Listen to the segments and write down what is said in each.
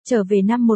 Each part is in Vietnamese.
Trở về năm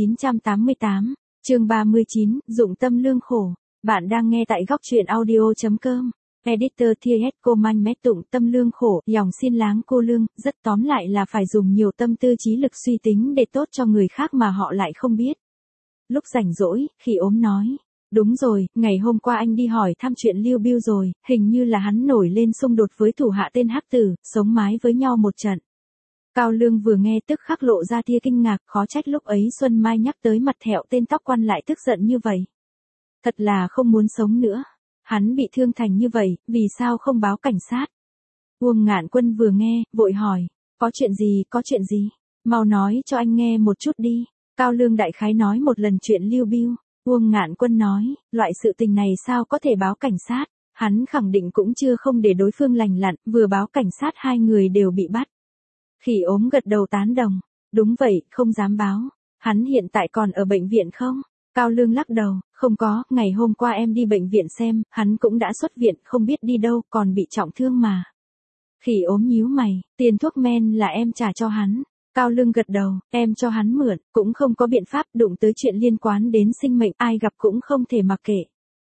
1988, chương 39, dụng tâm lương khổ. Bạn đang nghe tại góc truyện audio.com. Editor TS Cô Manh Mét Tụng tâm lương khổ, dòng xin láng cô lương, rất tóm lại là phải dùng nhiều tâm tư trí lực suy tính để tốt cho người khác mà họ lại không biết. Lúc rảnh rỗi, Khỉ Ốm nói. Đúng rồi, ngày hôm qua anh đi hỏi thăm chuyện Lưu Biêu rồi, hình như là hắn nổi lên xung đột với thủ hạ tên Hắc Tử, sống mái với nhau một trận. Cao Lương vừa nghe tức khắc lộ ra tia kinh ngạc, khó trách lúc ấy Xuân Mai nhắc tới mặt thẹo tên tóc quan lại tức giận như vậy. Thật là không muốn sống nữa. Hắn bị thương thành như vậy, vì sao không báo cảnh sát? Uông Ngạn Quân vừa nghe, vội hỏi, có chuyện gì? Mau nói cho anh nghe một chút đi. Cao Lương đại khái nói một lần chuyện Lưu Biêu. Uông Ngạn Quân nói, loại sự tình này sao có thể báo cảnh sát? Hắn khẳng định cũng chưa không để đối phương lành lặn, vừa báo cảnh sát hai người đều bị bắt. Khỉ Ốm gật đầu tán đồng. Đúng vậy, không dám báo. Hắn hiện tại còn ở bệnh viện không? Cao Lương lắc đầu, không có, ngày hôm qua em đi bệnh viện xem, hắn cũng đã xuất viện, không biết đi đâu, còn bị trọng thương mà. Khỉ Ốm nhíu mày, tiền thuốc men là em trả cho hắn. Cao Lương gật đầu, em cho hắn mượn, cũng không có biện pháp, đụng tới chuyện liên quan đến sinh mệnh, ai gặp cũng không thể mặc kệ.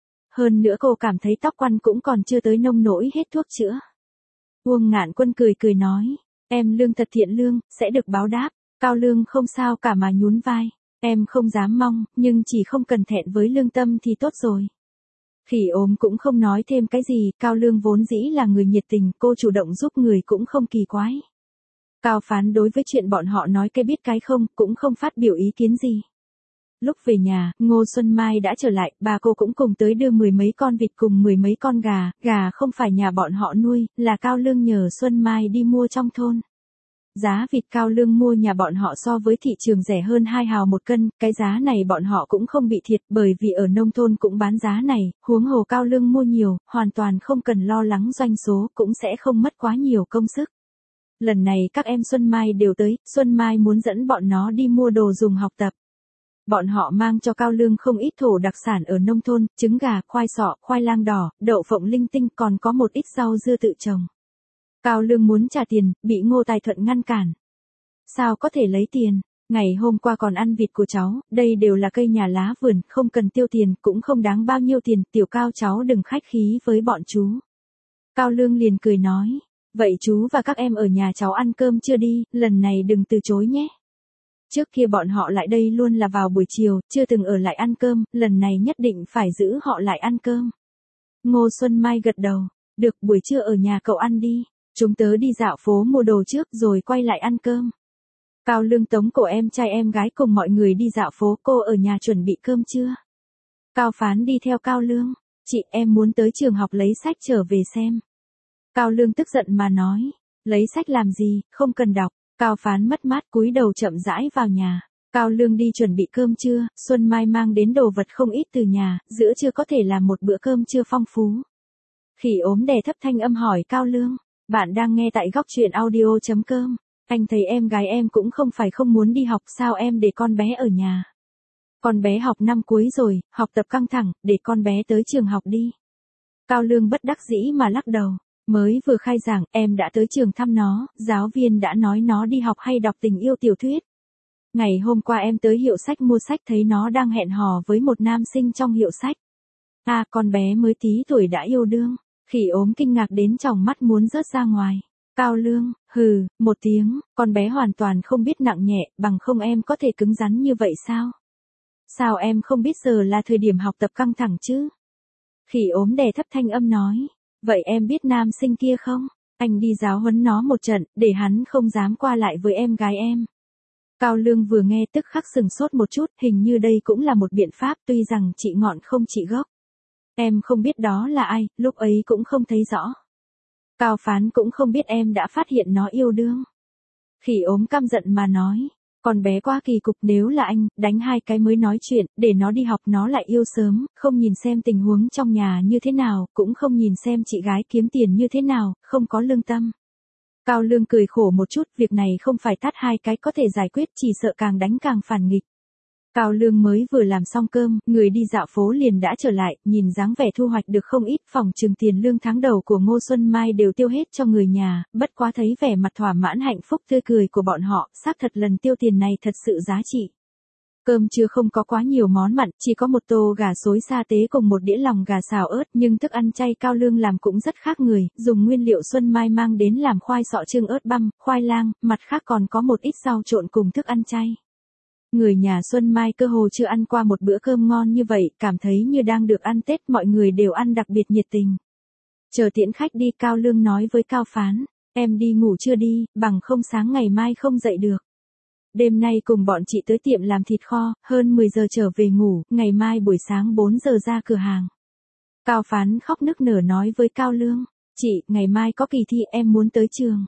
Hơn nữa cô cảm thấy tóc quan cũng còn chưa tới nông nỗi hết thuốc chữa. Uông Ngạn Quân cười nói, em lương thật thiện lương, sẽ được báo đáp. Cao Lương không sao cả mà nhún vai. Em không dám mong, nhưng chỉ không cần thẹn với lương tâm thì tốt rồi. Khỉ Ốm cũng không nói thêm cái gì, Cao Lương vốn dĩ là người nhiệt tình, cô chủ động giúp người cũng không kỳ quái. Cao Phán đối với chuyện bọn họ nói cái biết cái không, cũng không phát biểu ý kiến gì. Lúc về nhà, Ngô Xuân Mai đã trở lại, bà cô cũng cùng tới đưa 10 mấy con vịt cùng 10 mấy con gà, gà không phải nhà bọn họ nuôi, là Cao Lương nhờ Xuân Mai đi mua trong thôn. Giá vịt Cao Lương mua nhà bọn họ so với thị trường rẻ hơn 2 hào một cân, cái giá này bọn họ cũng không bị thiệt bởi vì ở nông thôn cũng bán giá này, huống hồ Cao Lương mua nhiều, hoàn toàn không cần lo lắng doanh số, cũng sẽ không mất quá nhiều công sức. Lần này các em Xuân Mai đều tới, Xuân Mai muốn dẫn bọn nó đi mua đồ dùng học tập. Bọn họ mang cho Cao Lương không ít thổ đặc sản ở nông thôn, trứng gà, khoai sọ, khoai lang đỏ, đậu phộng linh tinh, còn có một ít rau dưa tự trồng. Cao Lương muốn trả tiền, bị Ngô Tài Thuận ngăn cản. Sao có thể lấy tiền? Ngày hôm qua còn ăn vịt của cháu, đây đều là cây nhà lá vườn, không cần tiêu tiền, cũng không đáng bao nhiêu tiền, tiểu Cao cháu đừng khách khí với bọn chú. Cao Lương liền cười nói, vậy chú và các em ở nhà cháu ăn cơm chưa đi, lần này đừng từ chối nhé. Trước kia bọn họ lại đây luôn là vào buổi chiều, chưa từng ở lại ăn cơm, lần này nhất định phải giữ họ lại ăn cơm. Ngô Xuân Mai gật đầu, được, buổi trưa ở nhà cậu ăn đi. Chúng tớ đi dạo phố mua đồ trước rồi quay lại ăn cơm. Cao Lương tống cổ em trai em gái cùng mọi người đi dạo phố, cô ở nhà chuẩn bị cơm chưa? Cao Phán đi theo Cao Lương, chị em muốn tới trường học lấy sách trở về xem. Cao Lương tức giận mà nói, lấy sách làm gì, không cần đọc. Cao Phán mất mát cúi đầu chậm rãi vào nhà. Cao Lương đi chuẩn bị cơm trưa, Xuân Mai mang đến đồ vật không ít từ nhà, giữa trưa có thể làm một bữa cơm trưa phong phú. Khỉ Ốm đè thấp thanh âm hỏi Cao Lương. Bạn đang nghe tại góc truyện audio.com. Anh thấy em gái em cũng không phải không muốn đi học, sao em để con bé ở nhà? Con bé học năm cuối rồi, học tập căng thẳng, để con bé tới trường học đi. Cao Lương bất đắc dĩ mà lắc đầu. Mới vừa khai giảng, em đã tới trường thăm nó, giáo viên đã nói nó đi học hay đọc tình yêu tiểu thuyết. Ngày hôm qua em tới hiệu sách mua sách thấy nó đang hẹn hò với một nam sinh trong hiệu sách. À, con bé mới tí tuổi đã yêu đương. Khỉ Ốm kinh ngạc đến tròng mắt muốn rớt ra ngoài. Cao Lương, hừ, một tiếng, con bé hoàn toàn không biết nặng nhẹ, bằng không em có thể cứng rắn như vậy sao? Sao em không biết giờ là thời điểm học tập căng thẳng chứ? Khỉ Ốm đè thấp thanh âm nói, vậy em biết nam sinh kia không? Anh đi giáo huấn nó một trận, để hắn không dám qua lại với em gái em. Cao Lương vừa nghe tức khắc sừng sốt một chút, hình như đây cũng là một biện pháp, tuy rằng trị ngọn không trị gốc. Em không biết đó là ai, lúc ấy cũng không thấy rõ. Cao Phán cũng không biết em đã phát hiện nó yêu đương. Khỉ Ốm căm giận mà nói, con bé quá kỳ cục, nếu là anh, đánh 2 cái mới nói chuyện, để nó đi học nó lại yêu sớm, không nhìn xem tình huống trong nhà như thế nào, cũng không nhìn xem chị gái kiếm tiền như thế nào, không có lương tâm. Cao Lương cười khổ một chút, việc này không phải tát 2 cái có thể giải quyết, chỉ sợ càng đánh càng phản nghịch. Cao Lương mới vừa làm xong cơm, người đi dạo phố liền đã trở lại, nhìn dáng vẻ thu hoạch được không ít, phòng trừng tiền lương tháng đầu của Ngô Xuân Mai đều tiêu hết cho người nhà, bất quá thấy vẻ mặt thỏa mãn hạnh phúc tươi cười của bọn họ, xác thật lần tiêu tiền này thật sự giá trị. Cơm trưa không có quá nhiều món mặn, chỉ có một tô gà xối sa tế cùng một đĩa lòng gà xào ớt, nhưng thức ăn chay Cao Lương làm cũng rất khác người, dùng nguyên liệu Xuân Mai mang đến làm khoai sọ chưng ớt băm, khoai lang, mặt khác còn có một ít rau trộn cùng thức ăn chay. Người nhà Xuân Mai cơ hồ chưa ăn qua một bữa cơm ngon như vậy, cảm thấy như đang được ăn Tết, mọi người đều ăn đặc biệt nhiệt tình. Chờ tiễn khách đi, Cao Lương nói với Cao Phán, em đi ngủ chưa đi, bằng không sáng ngày mai không dậy được. Đêm nay cùng bọn chị tới tiệm làm thịt kho, hơn 10 giờ trở về ngủ, ngày mai buổi sáng 4 giờ ra cửa hàng. Cao Phán khóc nức nở nói với Cao Lương, chị, ngày mai có kỳ thi em muốn tới trường.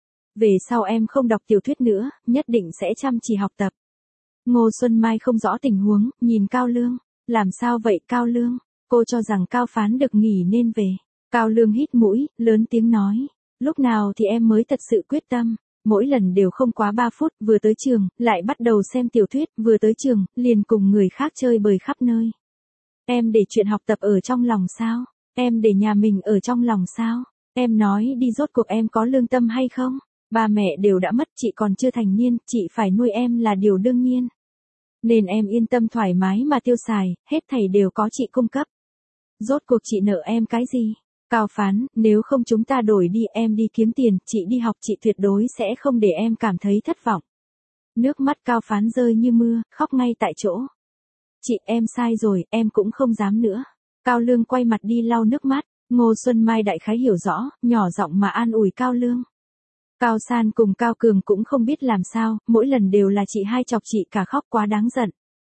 Về sau em không đọc tiểu thuyết nữa, nhất định sẽ chăm chỉ học tập. Ngô Xuân Mai không rõ tình huống, nhìn Cao Lương, làm sao vậy Cao Lương, cô cho rằng Cao Phán được nghỉ nên về. Cao Lương hít mũi, lớn tiếng nói, lúc nào thì em mới thật sự quyết tâm. Mỗi lần đều không quá 3 phút, vừa tới trường, lại bắt đầu xem tiểu thuyết, vừa tới trường, liền cùng người khác chơi bời khắp nơi. Em để chuyện học tập ở trong lòng sao? Em để nhà mình ở trong lòng sao? Em nói đi, rốt cuộc em có lương tâm hay không? Ba mẹ đều đã mất, chị còn chưa thành niên, chị phải nuôi em là điều đương nhiên. Nên em yên tâm thoải mái mà tiêu xài, hết thảy đều có chị cung cấp. Rốt cuộc chị nợ em cái gì? Cao Phán, nếu không chúng ta đổi đi, em đi kiếm tiền, chị đi học, chị tuyệt đối sẽ không để em cảm thấy thất vọng. Nước mắt Cao Phán rơi như mưa, khóc ngay tại chỗ. Chị, em sai rồi, em cũng không dám nữa. Cao Lương quay mặt đi lau nước mắt, Ngô Xuân Mai đại khái hiểu rõ, nhỏ giọng mà an ủi Cao Lương. Cao San cùng Cao Cường cũng không biết làm sao, mỗi lần đều là chị hai chọc chị cả, khóc quá đáng giận.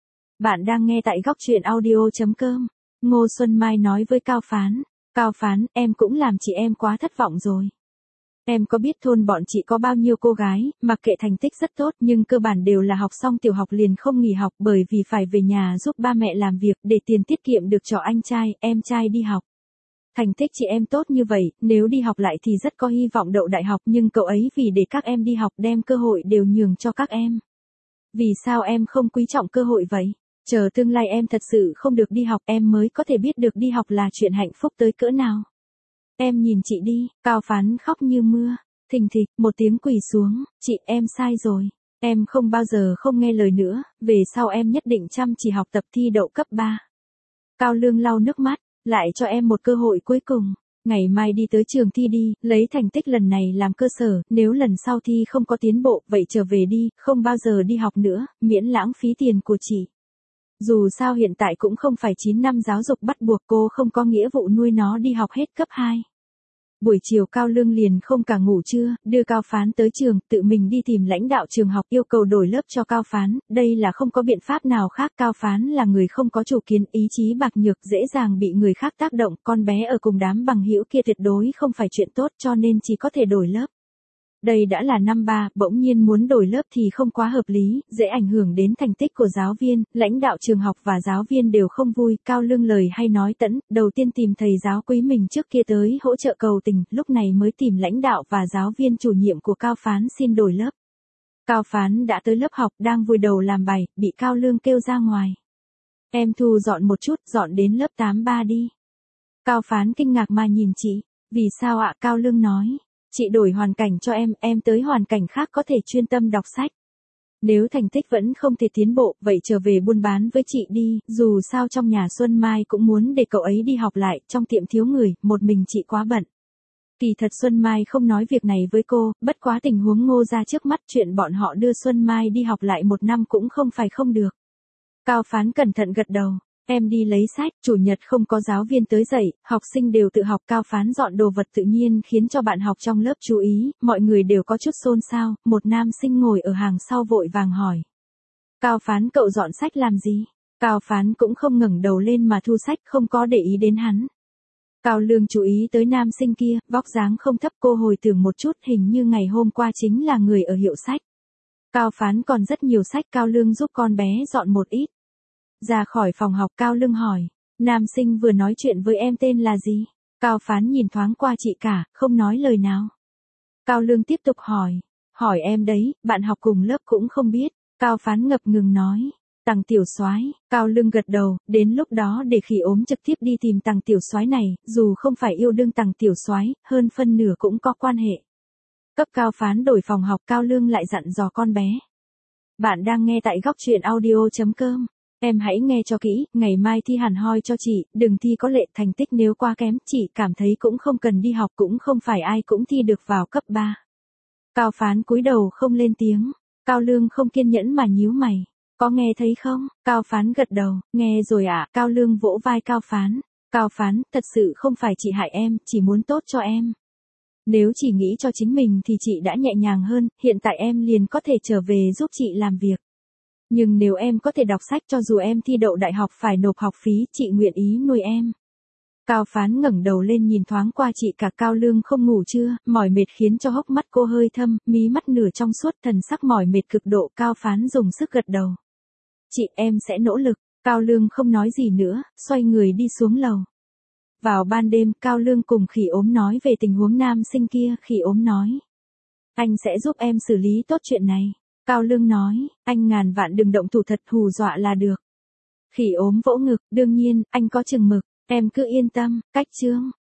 Bạn đang nghe tại góc truyện audio.com. Ngô Xuân Mai nói với Cao Phán. Cao Phán, em cũng làm chị em quá thất vọng rồi. Em có biết thôn bọn chị có bao nhiêu cô gái, mặc kệ thành tích rất tốt nhưng cơ bản đều là học xong tiểu học liền không nghỉ học bởi vì phải về nhà giúp ba mẹ làm việc để tiền tiết kiệm được cho anh trai, em trai đi học. Thành tích chị em tốt như vậy, nếu đi học lại thì rất có hy vọng đậu đại học nhưng cậu ấy vì để các em đi học đem cơ hội đều nhường cho các em. Vì sao em không quý trọng cơ hội vậy? Chờ tương lai em thật sự không được đi học em mới có thể biết được đi học là chuyện hạnh phúc tới cỡ nào. Em nhìn chị đi, Cao Phán khóc như mưa, thình thịch, một tiếng quỳ xuống, chị em sai rồi. Em không bao giờ không nghe lời nữa, về sau em nhất định chăm chỉ học tập thi đậu cấp 3. Cao Lương lau nước mắt, lại cho em một cơ hội cuối cùng. Ngày mai đi tới trường thi đi, lấy thành tích lần này làm cơ sở, nếu lần sau thi không có tiến bộ, vậy trở về đi, không bao giờ đi học nữa, miễn lãng phí tiền của chị. Dù sao hiện tại cũng không phải 9 năm giáo dục bắt buộc, cô không có nghĩa vụ nuôi nó đi học hết cấp 2. Buổi chiều Cao Lương liền không cả ngủ trưa, đưa Cao Phán tới trường, tự mình đi tìm lãnh đạo trường học yêu cầu đổi lớp cho Cao Phán, đây là không có biện pháp nào khác. Cao Phán là người không có chủ kiến, ý chí bạc nhược, dễ dàng bị người khác tác động, con bé ở cùng đám bằng hữu kia tuyệt đối không phải chuyện tốt cho nên chỉ có thể đổi lớp. Đây đã là năm 3, bỗng nhiên muốn đổi lớp thì không quá hợp lý, dễ ảnh hưởng đến thành tích của giáo viên, lãnh đạo trường học và giáo viên đều không vui. Cao Lương lời hay nói tẫn, đầu tiên tìm thầy giáo quý mình trước kia tới hỗ trợ cầu tình, lúc này mới tìm lãnh đạo và giáo viên chủ nhiệm của Cao Phán xin đổi lớp. Cao Phán đã tới lớp học, đang vùi đầu làm bài, bị Cao Lương kêu ra ngoài. Em thu dọn một chút, dọn đến lớp 83 đi. Cao Phán kinh ngạc mà nhìn chị, vì sao ạ? Cao Lương nói. Chị đổi hoàn cảnh cho em tới hoàn cảnh khác có thể chuyên tâm đọc sách. Nếu thành tích vẫn không thể tiến bộ, vậy trở về buôn bán với chị đi, dù sao trong nhà Xuân Mai cũng muốn để cậu ấy đi học lại, trong tiệm thiếu người, một mình chị quá bận. Kỳ thật Xuân Mai không nói việc này với cô, bất quá tình huống Ngô ra trước mắt, chuyện bọn họ đưa Xuân Mai đi học lại 1 năm cũng không phải không được. Cao Phán cẩn thận gật đầu. Em đi lấy sách, chủ nhật không có giáo viên tới dạy, học sinh đều tự học. Cao Phán dọn đồ vật tự nhiên khiến cho bạn học trong lớp chú ý, mọi người đều có chút xôn xao, một nam sinh ngồi ở hàng sau vội vàng hỏi. Cao Phán, cậu dọn sách làm gì? Cao Phán cũng không ngẩng đầu lên mà thu sách, không có để ý đến hắn. Cao Lương chú ý tới nam sinh kia, vóc dáng không thấp, cô hồi tưởng một chút, hình như ngày hôm qua chính là người ở hiệu sách. Cao Phán còn rất nhiều sách, Cao Lương giúp con bé dọn một ít. Ra khỏi phòng học Cao Lương hỏi, nam sinh vừa nói chuyện với em tên là gì? Cao Phán nhìn thoáng qua chị cả, không nói lời nào. Cao Lương tiếp tục hỏi em đấy, bạn học cùng lớp cũng không biết. Cao Phán ngập ngừng nói, Tằng tiểu soái, Cao Lương gật đầu, đến lúc đó để Khỉ Ốm trực tiếp đi tìm Tằng tiểu soái này, dù không phải yêu đương Tằng tiểu soái, hơn phân nửa cũng có quan hệ. Cấp cao phán đổi phòng học, Cao Lương lại dặn dò con bé. Bạn đang nghe tại góc truyện audio.com. Em hãy nghe cho kỹ, ngày mai thi hẳn hoi cho chị, đừng thi có lệ, thành tích nếu quá kém, chị cảm thấy cũng không cần đi học, cũng không phải ai cũng thi được vào cấp 3. Cao phán cúi đầu không lên tiếng, Cao Lương không kiên nhẫn mà nhíu mày. Có nghe thấy không? Cao phán gật đầu, nghe rồi ạ. Cao Lương vỗ vai Cao phán. Cao phán, thật sự không phải chị hại em, chỉ muốn tốt cho em. Nếu chỉ nghĩ cho chính mình thì chị đã nhẹ nhàng hơn, hiện tại em liền có thể trở về giúp chị làm việc. Nhưng nếu em có thể đọc sách cho dù em thi đậu đại học phải nộp học phí, chị nguyện ý nuôi em. Cao phán ngẩng đầu lên nhìn thoáng qua chị cả. Cao Lương không ngủ chưa, mỏi mệt khiến cho hốc mắt cô hơi thâm, mí mắt nửa trong suốt, thần sắc mỏi mệt cực độ. Cao phán dùng sức gật đầu. Chị, em sẽ nỗ lực. Cao Lương không nói gì nữa, xoay người đi xuống lầu. Vào ban đêm, Cao Lương cùng Khỉ Ốm nói về tình huống nam sinh kia. Khỉ Ốm nói, anh sẽ giúp em xử lý tốt chuyện này. Cao Lương nói, anh ngàn vạn đừng động thủ, thật hù dọa là được. Khỉ Ốm vỗ ngực, đương nhiên, anh có chừng mực, em cứ yên tâm. Cách chương